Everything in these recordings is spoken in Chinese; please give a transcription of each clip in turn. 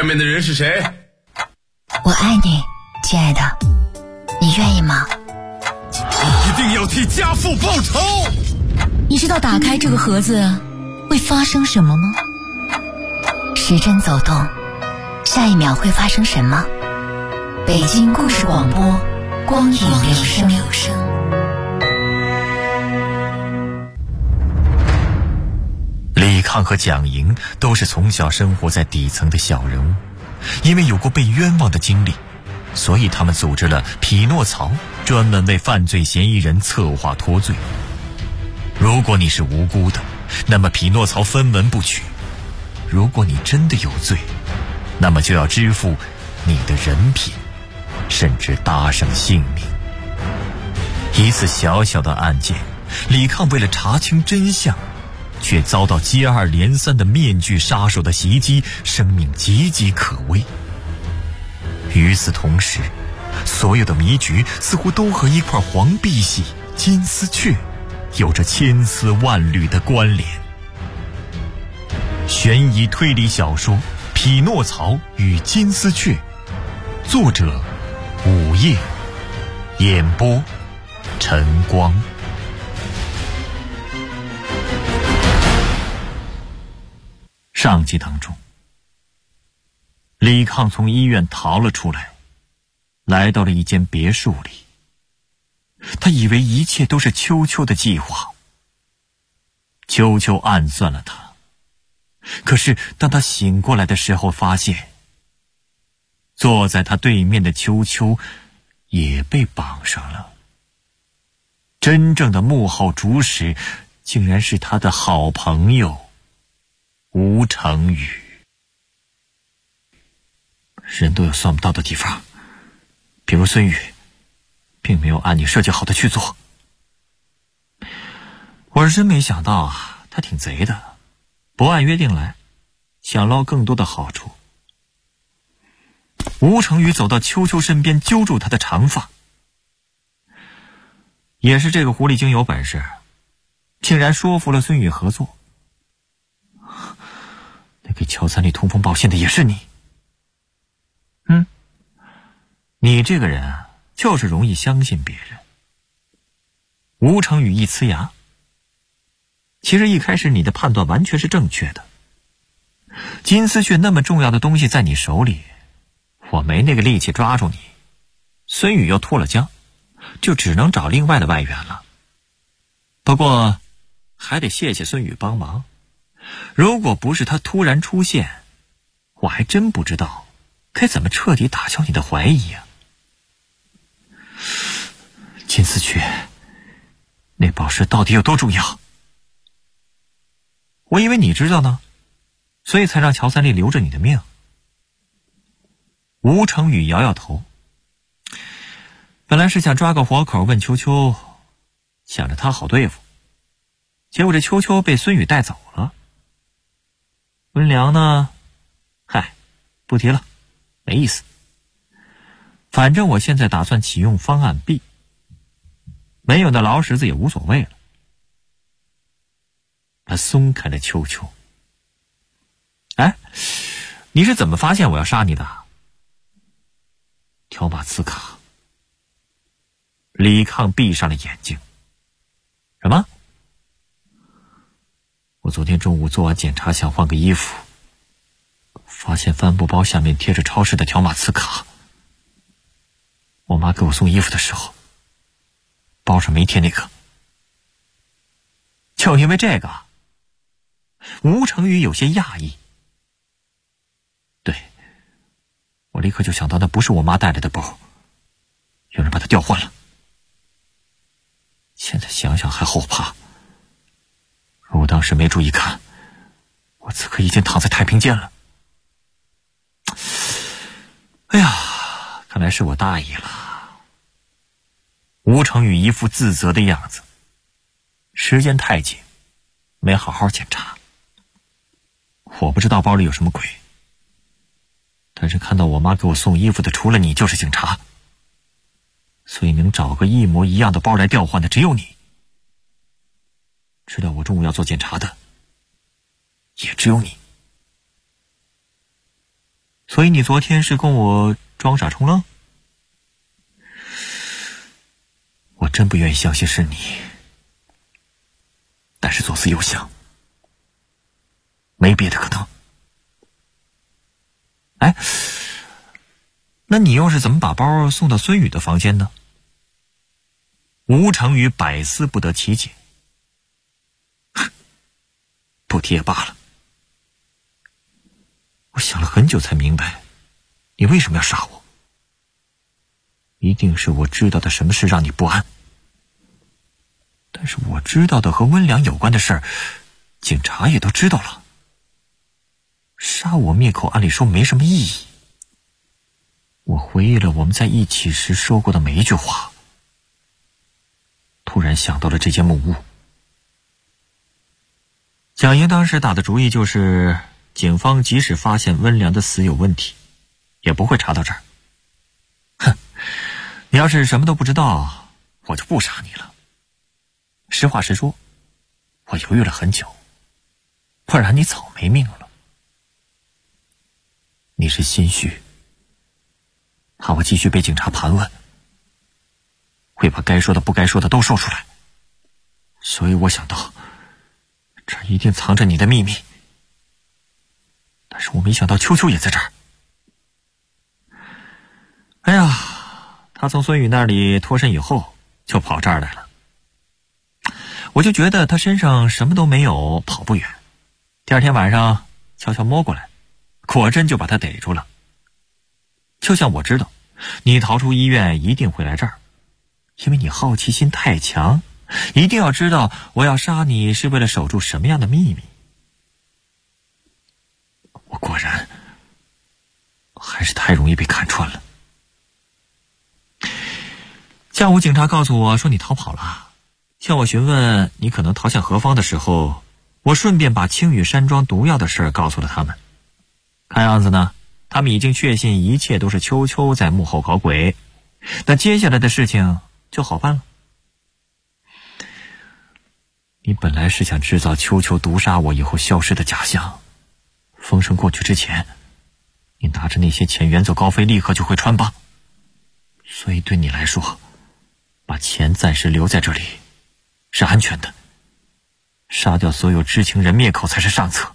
面的人是谁？ 我爱你，亲爱的，你愿意吗？ 一定要替家父报仇！ 你知道打开这个盒子会发生什么吗？时针走动，下一秒会发生什么？北京故事广播，光影留声。 李抗和蒋莹都是从小生活在底层的小人物，因为有过被冤枉的经历，所以他们组织了匹诺曹，专门为犯罪嫌疑人策划脱罪。如果你是无辜的，那么匹诺曹分文不取；如果你真的有罪，那么就要支付你的人品，甚至搭上性命。一次小小的案件，李抗为了查清真相，却遭到接二连三的面具杀手的袭击，生命岌岌可危。与此同时，所有的迷局似乎都和一块黄碧玺金丝雀有着千丝万缕的关联。悬疑推理小说《匹诺曹与金丝雀》，作者午夜，演播晨光。上集当中，李抗从医院逃了出来，来到了一间别墅里。他以为一切都是秋秋的计划，秋秋暗算了他。可是当他醒过来的时候，发现坐在他对面的秋秋也被绑上了。真正的幕后主使竟然是他的好朋友吴成宇。人都有算不到的地方，比如孙宇并没有按你设计好的去做。我是真没想到啊，他挺贼的，不按约定来，想捞更多的好处。吴成宇走到秋秋身边，揪住他的长发。也是这个狐狸精有本事，竟然说服了孙宇合作。那给乔三立通风报信的也是你。你这个人啊，就是容易相信别人。吴成宇一呲牙，其实一开始你的判断完全是正确的。金丝雀那么重要的东西在你手里，我没那个力气抓住你，孙宇又脱了缰，就只能找另外的外援了。不过还得谢谢孙宇帮忙，如果不是他突然出现，我还真不知道该怎么彻底打消你的怀疑呀。金丝雀，那宝石到底有多重要？我以为你知道呢，所以才让乔三立留着你的命。吴成宇摇摇头，本来是想抓个活口问秋秋，想着他好对付，结果这秋秋被孙宇带走了。温良呢，嗨，不提了，没意思。反正我现在打算启用方案 B， 没有那劳什子也无所谓了。他松开了秋秋。哎，你是怎么发现我要杀你的？条码磁卡。李抗闭上了眼睛。什么？我昨天中午做完检查，想换个衣服，发现帆布包下面贴着超市的条码磁卡。我妈给我送衣服的时候，包上没贴那个。就因为这个？吴成宇有些讶异。对，我立刻就想到那不是我妈带来的包，有人把它调换了。现在想想还后怕，如果当时没注意看，我此刻已经躺在太平间了。哎呀，看来是我大意了。吴成宇一副自责的样子，时间太紧，没好好检查。我不知道包里有什么鬼，但是看到我妈给我送衣服的除了你就是警察，所以能找个一模一样的包来调换的只有你。知道我中午要做检查的也只有你。 所以你昨天是跟我装傻充愣？我真不愿意相信是你，但是左思右想，没别的可能。哎，那你又是怎么把包送到孙宇的房间呢？吴成宇百思不得其解。不提也罢了，我想了很久才明白，你为什么要杀我。一定是我知道的什么事让你不安。但是我知道的和温良有关的事儿，警察也都知道了。杀我灭口按理说没什么意义。我回忆了我们在一起时说过的每一句话，突然想到了这间木屋。蒋莹当时打的主意就是，警方即使发现温良的死有问题，也不会查到这儿。哼，你要是什么都不知道，我就不杀你了。实话实说，我犹豫了很久，不然你早没命了。你是心虚，怕我继续被警察盘问，会把该说的不该说的都说出来，所以我想到这儿一定藏着你的秘密。但是我没想到秋秋也在这儿。哎呀，他从孙宇那里脱身以后就跑这儿来了，我就觉得他身上什么都没有，跑不远。第二天晚上悄悄摸过来，果真就把他逮住了。就像我知道你逃出医院一定会来这儿，因为你好奇心太强，一定要知道我要杀你是为了守住什么样的秘密。我果然还是太容易被看穿了。下午警察告诉我说你逃跑了，向我询问你可能逃向何方的时候，我顺便把青羽山庄毒药的事告诉了他们。看样子呢，他们已经确信一切都是秋秋在幕后搞鬼，那接下来的事情就好办了。你本来是想制造秋秋毒杀我以后消失的假象，风声过去之前，你拿着那些钱远走高飞，立刻就会穿帮。所以对你来说，把钱暂时留在这里是安全的，杀掉所有知情人灭口才是上策。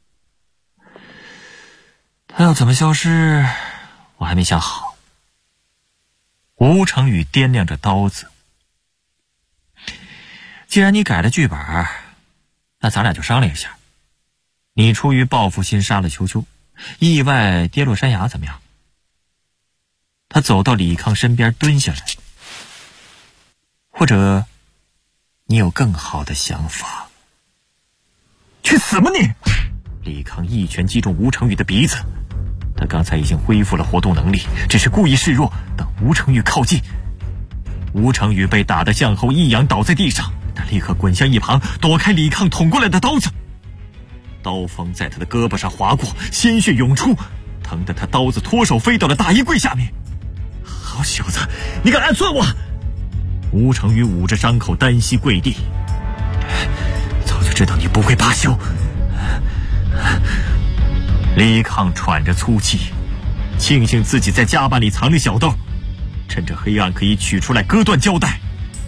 他要怎么消失，我还没想好。吴成宇掂量着刀子，既然你改了剧本，那咱俩就商量一下。你出于报复心杀了秋秋，意外跌落山崖怎么样？他走到李康身边蹲下来。或者你有更好的想法？去死吧你！李康一拳击中吴成宇的鼻子，他刚才已经恢复了活动能力，只是故意示弱，等吴成宇靠近。吴成宇被打得向后一仰，倒在地上，他立刻滚向一旁，躲开李康捅过来的刀子。刀锋在他的胳膊上划过，鲜血涌出，疼得他刀子脱手飞到了大衣柜下面。好小子，你敢暗算我！吴成宇捂着伤口单膝跪地，早就知道你不会罢休。李康喘着粗气，庆幸自己在夹板里藏着小刀，趁着黑暗可以取出来割断胶带。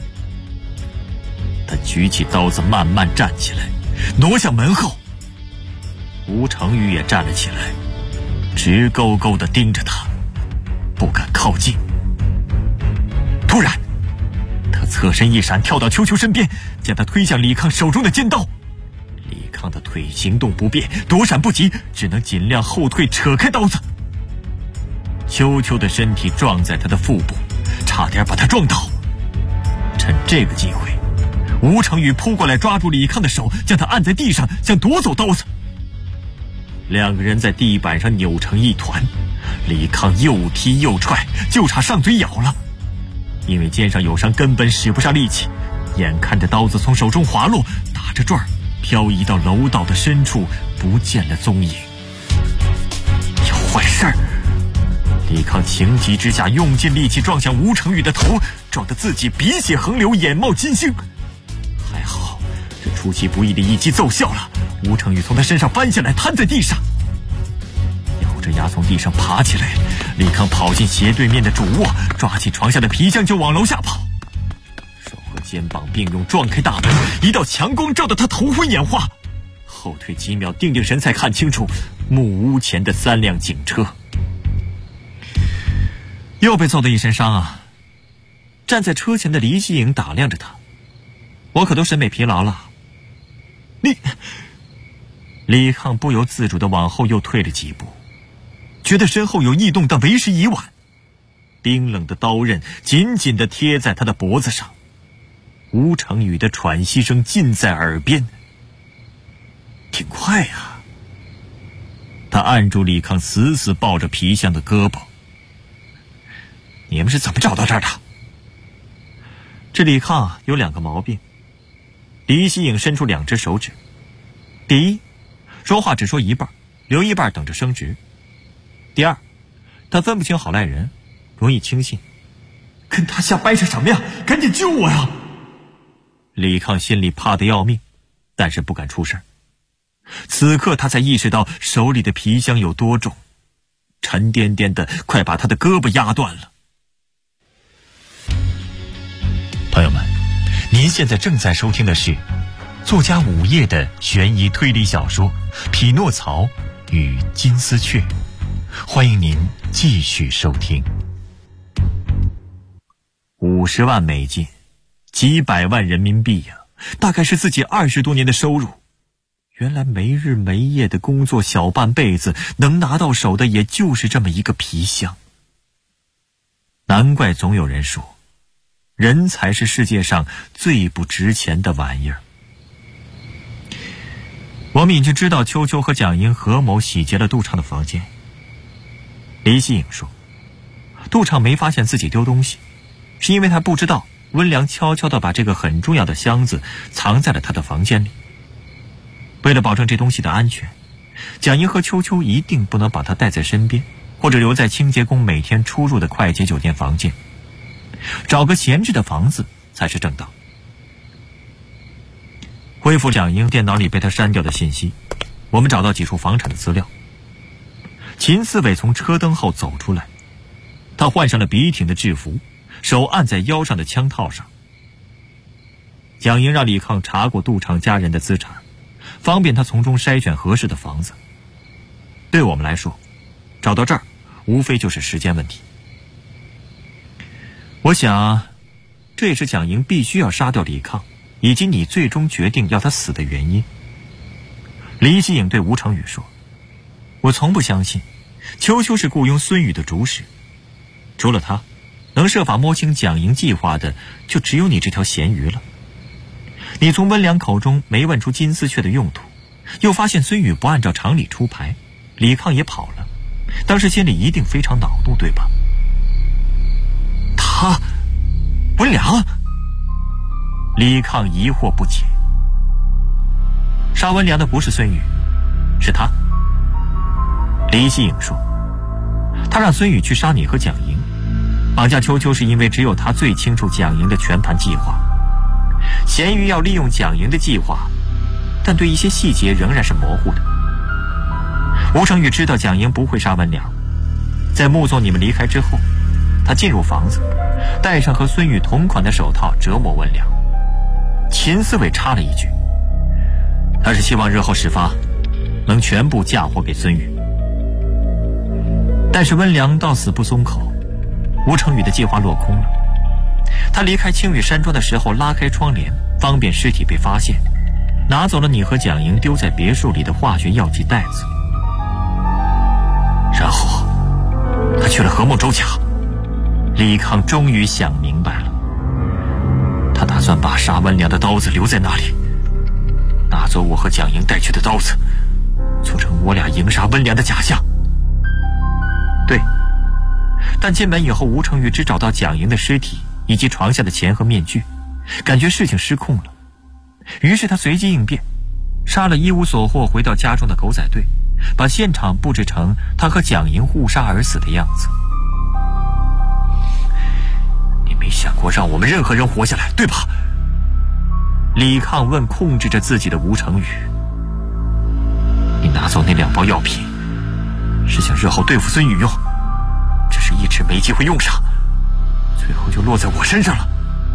他举起刀子慢慢站起来，挪向门后。吴成宇也站了起来，直勾勾地盯着他，不敢靠近。突然他侧身一闪，跳到秋秋身边，将他推向李康手中的尖刀。李康的腿行动不便，躲闪不及，只能尽量后退，扯开刀子。秋秋的身体撞在他的腹部，差点把他撞倒。趁这个机会，吴成宇扑过来抓住李康的手，将他按在地上，想夺走刀子。两个人在地板上扭成一团，李康又踢又踹，就差上嘴咬了。因为肩上有伤，根本使不上力气，眼看着刀子从手中滑落，打着转漂移到楼道的深处，不见了踪影。有坏事儿！李康情急之下用尽力气撞向吴成宇的头，撞得自己鼻血横流，眼冒金星。还好这出其不意的一击奏效了，吴成宇从他身上翻下来，瘫在地上。要着牙从地上爬起来。李康跑进斜对面的主卧，抓起床下的皮箱就往楼下跑，手和肩膀并用撞开大门，一道强光照得他头昏眼花，后退几秒定神才看清楚木屋前的3辆警车。又被揍得一身伤啊！站在车前的黎希颖打量着他，我可都审美疲劳了。你……李康不由自主地往后又退了几步，觉得身后有异动，但为时已晚。冰冷的刀刃紧紧地贴在他的脖子上，吴成宇的喘息声近在耳边。挺快呀！他按住李康死死抱着皮箱的胳膊。你们是怎么找到这儿的？这李康有2个毛病。黎希颖伸出2只手指。第一，说话只说一半，留一半等着升职。第二，他分不清好赖人，容易轻信。跟他瞎掰扯什么呀？赶紧救我呀！李康心里怕得要命，但是不敢出声。此刻他才意识到手里的皮箱有多重，沉甸甸的快把他的胳膊压断了。朋友们，您现在正在收听的是作家午夜的悬疑推理小说《匹诺曹与金丝雀》，欢迎您继续收听。50万美金，几百万人民币呀，大概是自己20多年的收入。原来没日没夜的工作小半辈子，能拿到手的也就是这么一个皮箱。难怪总有人说，人才是世界上最不值钱的玩意儿。我们已经知道秋秋和蒋英合谋洗劫了杜畅的房间。黎希颖说，杜畅没发现自己丢东西，是因为他不知道温良悄悄地把这个很重要的箱子藏在了他的房间里。为了保证这东西的安全，蒋英和秋秋一定不能把它带在身边，或者留在清洁工每天出入的快捷酒店房间。找个闲置的房子才是正道。恢复蒋英电脑里被他删掉的信息，我们找到几处房产的资料。秦思伟从车灯后走出来，他换上了笔挺的制服，手按在腰上的枪套上。蒋英让李康查过杜畅家人的资产，方便他从中筛选合适的房子。对我们来说，找到这儿无非就是时间问题。我想，这也是蒋英必须要杀掉李康，以及你最终决定要他死的原因。黎希颖对吴成宇说，我从不相信秋秋是雇佣孙宇的主使，除了他，能设法摸清蒋英计划的就只有你这条咸鱼了。你从温良口中没问出金丝雀的用途，又发现孙宇不按照常理出牌，李康也跑了，当时心里一定非常恼怒，对吧？他温良？李康疑惑不解。杀温良的不是孙宇，是他。黎希颖说，他让孙宇去杀你和蒋莹，绑架秋秋是因为只有他最清楚蒋莹的全盘计划。咸鱼要利用蒋莹的计划，但对一些细节仍然是模糊的。吴成宇知道蒋莹不会杀温良，在目送你们离开之后，他进入房子，戴上和孙宇同款的手套折磨温良。秦思伟插了一句，他是希望日后事发能全部嫁祸给孙宇。但是温良到死不松口，吴成宇的计划落空了。他离开青羽山庄的时候拉开窗帘，方便尸体被发现，拿走了你和蒋莹丢在别墅里的化学药剂袋子。然后他去了何梦洲家。李康终于想明白了，他打算把杀温良的刀子留在那里，拿走我和蒋莹带去的刀子，做成我俩迎杀温良的假象。对，但进门以后，吴成宇只找到蒋莹的尸体以及床下的钱和面具，感觉事情失控了，于是他随机应变，杀了一无所获回到家中的狗仔队，把现场布置成他和蒋莹互杀而死的样子。你没想过让我们任何人活下来，对吧？李抗问控制着自己的吴成宇。你拿走那2包药品， 是想日后对付孙宇用，只是一直没机会用上，最后就落在我身上了。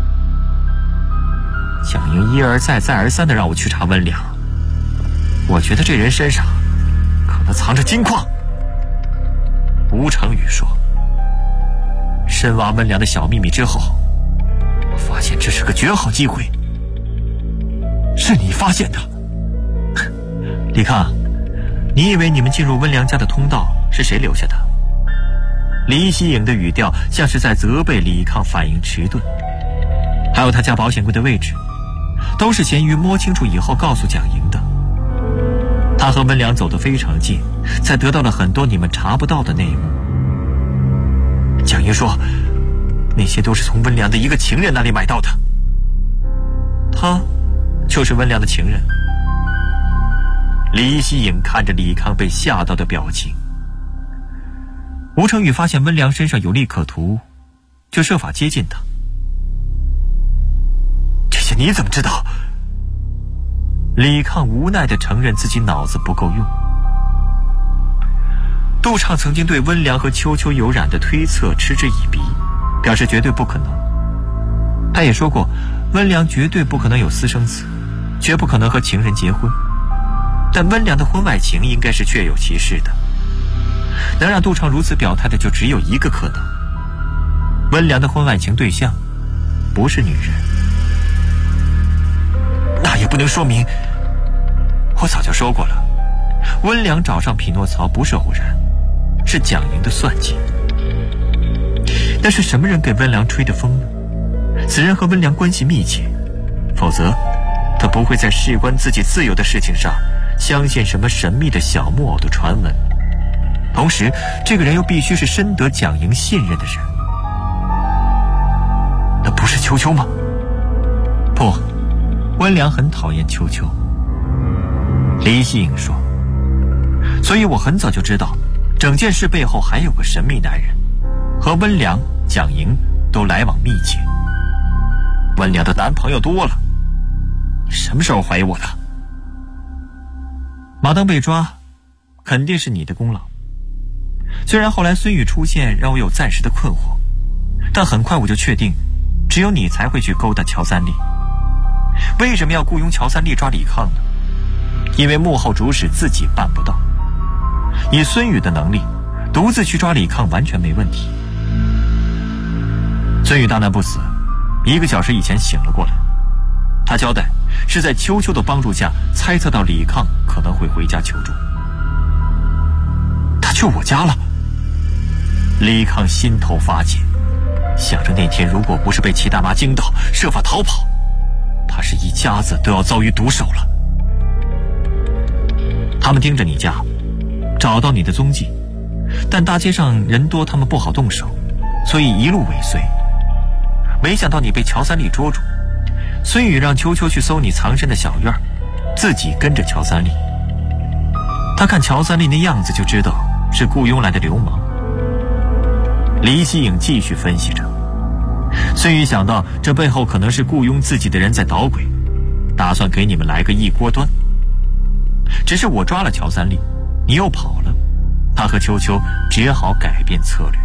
蒋莹一而再再而三地让我去查温良，我觉得这人身上可能藏着金矿。吴成宇说，深挖温良的小秘密之后，我发现这是个绝好机会。是你发现的？李康，你以为你们进入温良家的通道是谁留下的？李希颖的语调像是在责备李康反应迟钝。还有他家保险柜的位置，都是咸鱼摸清楚以后告诉蒋莹的。他和温良走得非常近，才得到了很多你们查不到的内幕。蒋莹说，那些都是从温良的一个情人那里买到的。他就是温良的情人。李希颖看着李康被吓到的表情。吴成宇发现温良身上有利可图，就设法接近他。这些你怎么知道？李康无奈地承认自己脑子不够用。杜畅曾经对温良和秋秋有染的推测嗤之以鼻，表示绝对不可能。他也说过，温良绝对不可能有私生子，绝不可能和情人结婚。但温良的婚外情应该是确有其事的。能让杜畅如此表态的就只有一个可能，温良的婚外情对象不是女人。那也不能说明，我早就说过了，温良找上匹诺曹不是偶然，是蒋莹的算计。但是什么人给温良吹的风呢？此人和温良关系密切，否则他不会在事关自己自由的事情上相信什么神秘的小木偶的传闻。同时这个人又必须是深得蒋莹信任的人。那不是秋秋吗？不，温良很讨厌秋秋。李希颖说，所以我很早就知道整件事背后还有个神秘男人，和温良、蒋莹都来往密切。温良的男朋友多了，你什么时候怀疑我的？马登被抓肯定是你的功劳。虽然后来孙宇出现让我有暂时的困惑，但很快我就确定只有你才会去勾搭乔三立。为什么要雇佣乔三立抓李康呢？因为幕后主使自己办不到，以孙宇的能力独自去抓李康完全没问题。孙宇大难不死，1个小时以前醒了过来。他交代是在秋秋的帮助下猜测到李康可能会回家求助。他去我家了。李康心头发紧，想着那天如果不是被齐大妈惊到设法逃跑，怕是一家子都要遭遇毒手了。他们盯着你家，找到你的踪迹，但大街上人多，他们不好动手，所以一路尾随。没想到你被乔三立捉住，孙宇让秋秋去搜你藏身的小院，自己跟着乔三立。他看乔三立那样子就知道是雇佣来的流氓。李希颖继续分析着，孙宇想到这背后可能是雇佣自己的人在捣鬼，打算给你们来个一锅端。只是我抓了乔三立，你又跑了，他和秋秋只好改变策略。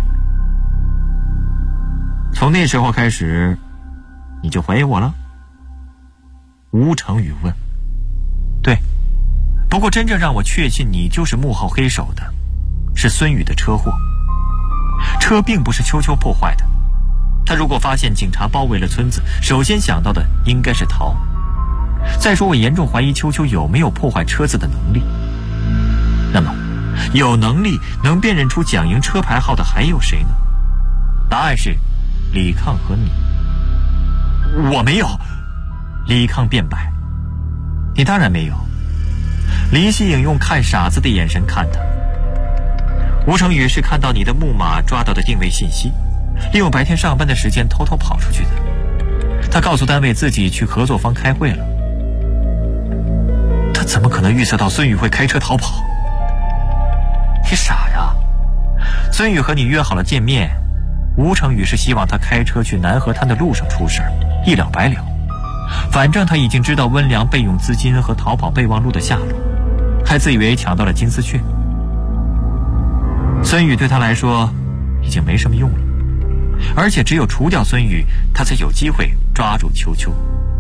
从那时候开始，你就怀疑我了？吴成宇问。对，不过真正让我确信你就是幕后黑手的，是孙宇的车祸。车并不是秋秋破坏的，他如果发现警察包围了村子，首先想到的应该是逃。再说我严重怀疑秋秋有没有破坏车子的能力。那么有能力能辨认出蒋莹车牌号的还有谁呢？答案是李康和你。我没有。李康辩白。你当然没有。李希颖用看傻子的眼神看他。吴成宇是看到你的木马抓到的定位信息，利用白天上班的时间偷偷跑出去的。他告诉单位自己去合作方开会了。他怎么可能预测到孙宇会开车逃跑？你傻呀！孙宇和你约好了见面，吴成宇是希望他开车去南河滩的路上出事，一了百了。反正他已经知道温良备用资金和逃跑备忘录的下落，还自以为抢到了金丝雀。 孙宇对他来说已经没什么用了，而且只有除掉孙宇，他才有机会抓住秋秋。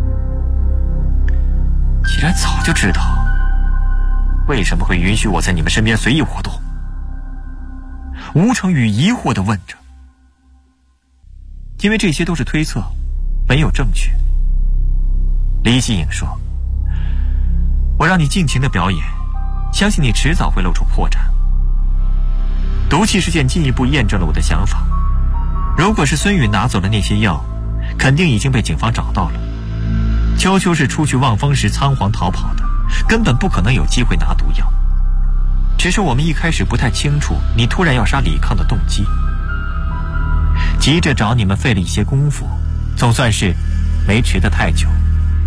既然早就知道，为什么会允许我在你们身边随意活动？吴成宇疑惑地问着。因为这些都是推测，没有证据。李希颖说：“我让你尽情的表演，相信你迟早会露出破绽。”毒气事件进一步验证了我的想法。如果是孙宇拿走了那些药，肯定已经被警方找到了。秋秋是出去望风时仓皇逃跑的，根本不可能有机会拿毒药。只是我们一开始不太清楚你突然要杀李抗的动机，急着找你们费了一些功夫，总算是没迟得太久。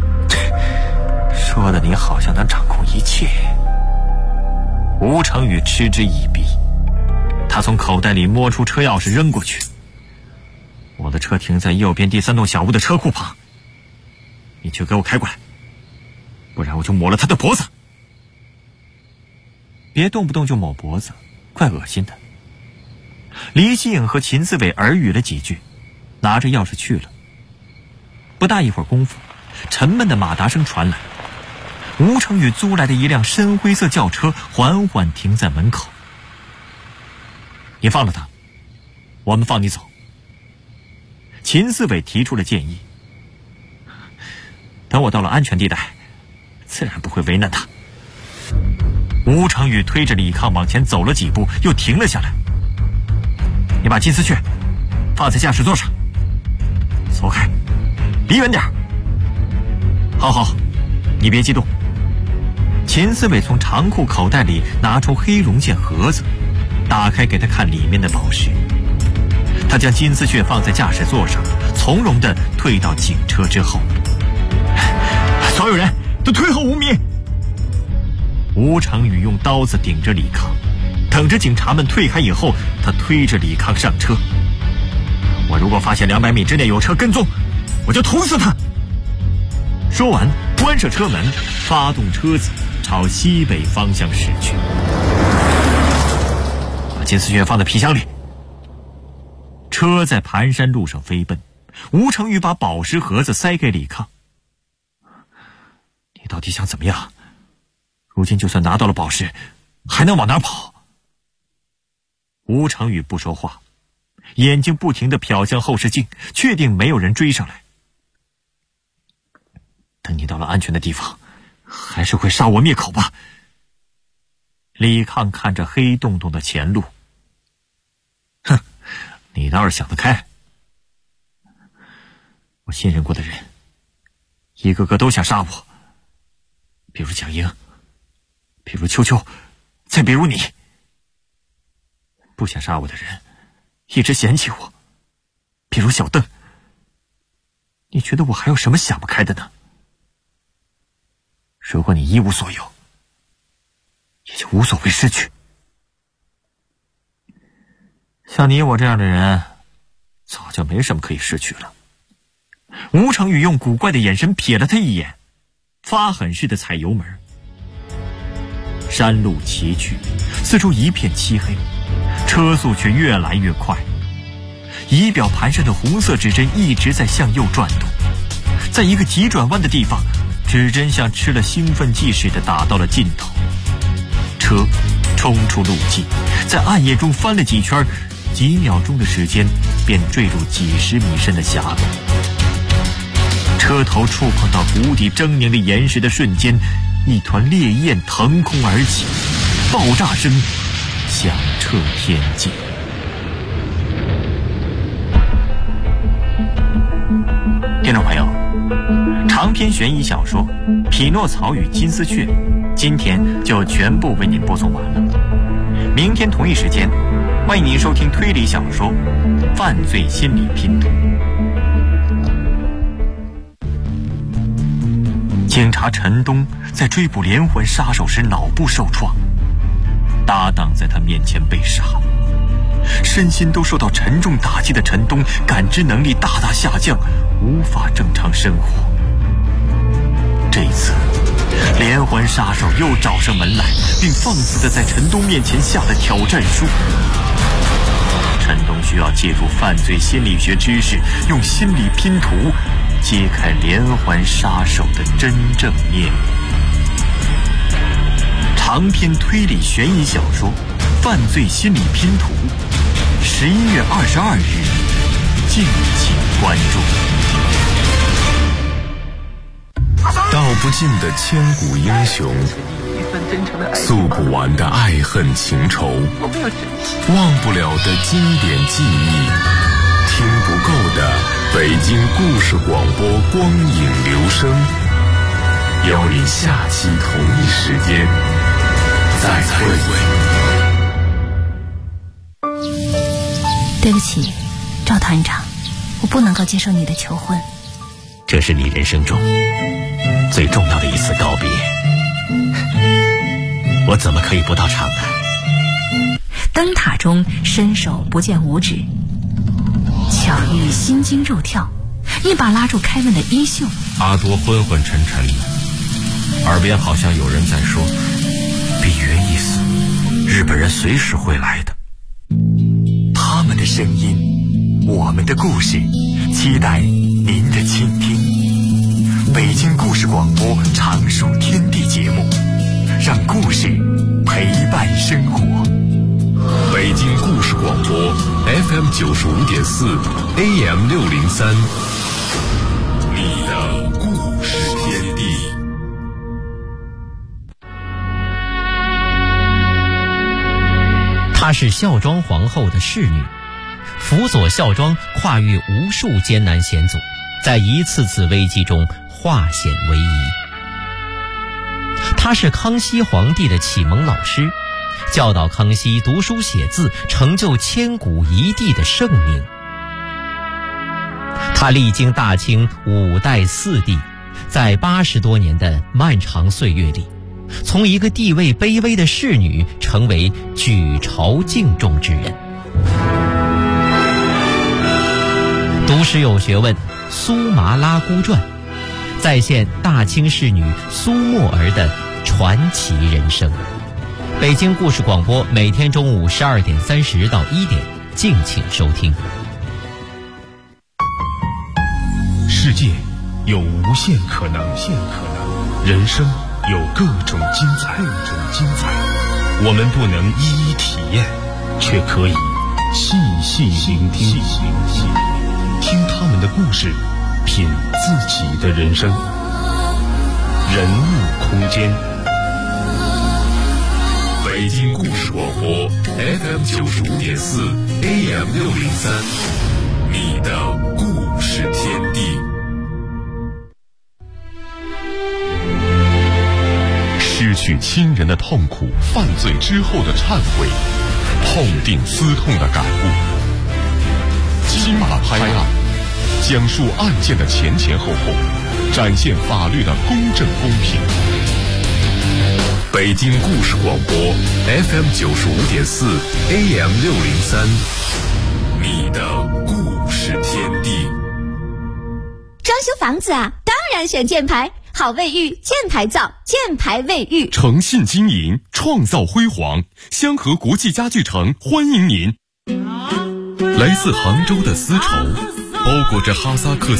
说的你好像能掌控一切。吴成宇嗤之以鼻，他从口袋里摸出车钥匙扔过去。我的车停在右边第3栋小屋的车库旁，你去给我开过来，不然我就抹了他的脖子。别动不动就抹脖子，怪恶心的。李希颖和秦思伟耳语了几句，拿着钥匙去了。不大一会儿功夫，沉闷的马达声传来，吴成宇租来的一辆深灰色轿车缓缓停在门口。你放了他，我们放你走。秦思伟提出了建议。等我到了安全地带，自然不会为难他。吴成宇推着李抗往前走了几步，又停了下来。你把金丝雀放在驾驶座上，走开，离远点。好好，你别激动。秦思伟从长裤口袋里拿出黑绒线盒子，打开给他看里面的宝石。他将金丝雀放在驾驶座上，从容地退到警车之后。所有人都退后5米。吴成宇用刀子顶着李抗，等着警察们退开以后，他推着李抗上车。我如果发现200米之内有车跟踪，我就捅死他。说完，关上车门，发动车子朝西北方向驶去。把金丝雀放在皮箱里。车在盘山路上飞奔，吴成宇把宝石盒子塞给李抗。你到底想怎么样？如今就算拿到了宝石，还能往哪跑？吴成宇不说话，眼睛不停地瞟向后视镜，确定没有人追上来。等你到了安全的地方，还是会杀我灭口吧。李抗看着黑洞洞的前路。哼，你倒是想得开。我信任过的人，一个个都想杀我，比如蒋英，比如秋秋，再比如你。不想杀我的人一直嫌弃我，比如小邓。你觉得我还有什么想不开的呢？如果你一无所有，也就无所谓失去。像你我这样的人，早就没什么可以失去了。吴成宇用古怪的眼神瞥了他一眼，发狠似的踩油门。山路崎岖，四周一片漆黑，车速却越来越快。仪表盘上的红色指针一直在向右转动，在一个急转弯的地方，指针像吃了兴奋剂似的打到了尽头。车冲出路基，在暗夜中翻了几圈，几秒钟的时间便坠入几十米深的峡谷。车头触碰到谷底狰狞的岩石的瞬间，一团烈焰腾空而起，爆炸声响彻天际。听众朋友，长篇悬疑小说《匹诺曹与金丝雀》今天就全部为您播送完了。明天同一时间，欢迎您收听推理小说《犯罪心理拼图》。警察陈东在追捕连环杀手时脑部受创，搭档在他面前被杀，身心都受到沉重打击的陈东感知能力大大下降，无法正常生活。这一次连环杀手又找上门来，并放肆地在陈东面前下了挑战书。陈东需要借助犯罪心理学知识，用心理拼图揭开连环杀手的真正面目。长篇推理悬疑小说《犯罪心理拼图》，11月22日，敬请关注。 道不尽的千古英雄，诉不完的爱恨情仇，忘不了的经典记忆，听不够的北京故事广播光影留声。邀你下期同一时间再会。 对不起，赵团长，我不能够接受你的求婚。 这是你人生中最重要的一次告别，我怎么可以不到场呢？ 灯塔中伸手不见五指，巧遇心惊肉跳，一把拉住凯文的衣袖。 阿多昏昏沉沉的，耳边好像有人在说： 比约一死，日本人随时会来的。他们的声音，我们的故事，期待您的倾听。北京故事广播常熟天地节目，让故事陪伴生活。 北京故事广播 FM 95.4 AM 603，你的故事天地。 她是孝庄皇后的侍女，辅佐孝庄跨越无数艰难险阻，在一次次危机中化险为夷。她是康熙皇帝的启蒙老师，教导康熙读书写字，成就千古一帝的盛名。她历经大清5代4帝，在80多年的漫长岁月里，从一个地位卑微的侍女成为举朝敬重之人。读史有学问，苏麻拉姑传再现大清侍女苏沫儿的传奇人生。北京故事广播每天中午12点30到1点，敬请收听。 世界有无限可能，人生有各种精彩。我们不能一一体验，却可以细细聆听，听他们的故事，品自己的人生。人物空间，北京故事广播 FM 95.4 AM 603，你的故事天地。失去亲人的痛苦，犯罪之后的忏悔，痛定思痛的感悟。金马拍案，讲述案件的前前后后，展现法律的公正公平。北京故事广播 FM 95.4 AM 603，你的故事天地。 装修房子啊，当然选建牌。好卫浴，建牌造，建牌卫浴， 诚信经营，创造辉煌。香河国际家具城欢迎您。来自杭州的丝绸，包裹着哈萨克